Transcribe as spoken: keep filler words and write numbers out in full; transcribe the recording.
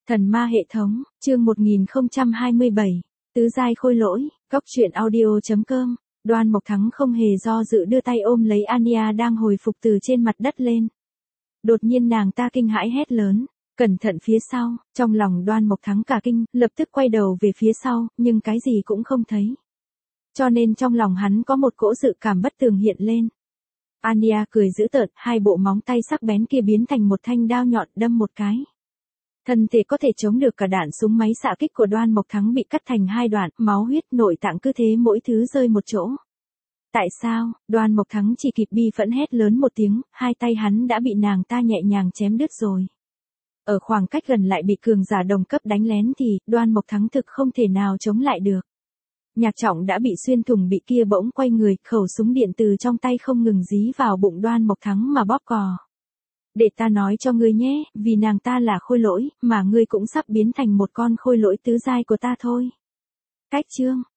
Thần ma hệ thống, chương một nghìn không trăm hai mươi bảy, tứ giai khôi lỗi, góc truyện audio chấm com. Đoan Mộc Thắng không hề do dự đưa tay ôm lấy Anya đang hồi phục từ trên mặt đất lên. Đột nhiên nàng ta kinh hãi hét lớn, cẩn thận phía sau, trong lòng Đoan Mộc Thắng cả kinh, lập tức quay đầu về phía sau, nhưng cái gì cũng không thấy. Cho nên trong lòng hắn có một cỗ dự cảm bất tường hiện lên. Anya cười dữ tợn, hai bộ móng tay sắc bén kia biến thành một thanh đao nhọn đâm một cái. Thân thể có thể chống được cả đạn súng máy xạ kích của Đoan Mộc Thắng bị cắt thành hai đoạn, máu huyết nội tạng cứ thế mỗi thứ rơi một chỗ. Tại sao? Đoan Mộc Thắng chỉ kịp bi phẫn hét lớn một tiếng, hai tay hắn đã bị nàng ta nhẹ nhàng chém đứt rồi. Ở khoảng cách gần lại bị cường giả đồng cấp đánh lén thì, Đoan Mộc Thắng thực không thể nào chống lại được. Nhạc Trọng đã bị xuyên thủng bị kia bỗng quay người, khẩu súng điện từ trong tay không ngừng dí vào bụng Đoan Mộc Thắng mà bóp cò. Để ta nói cho ngươi nhé, vì nàng ta là khôi lỗi, mà ngươi cũng sắp biến thành một con khôi lỗi tứ giai của ta thôi. Cách chương,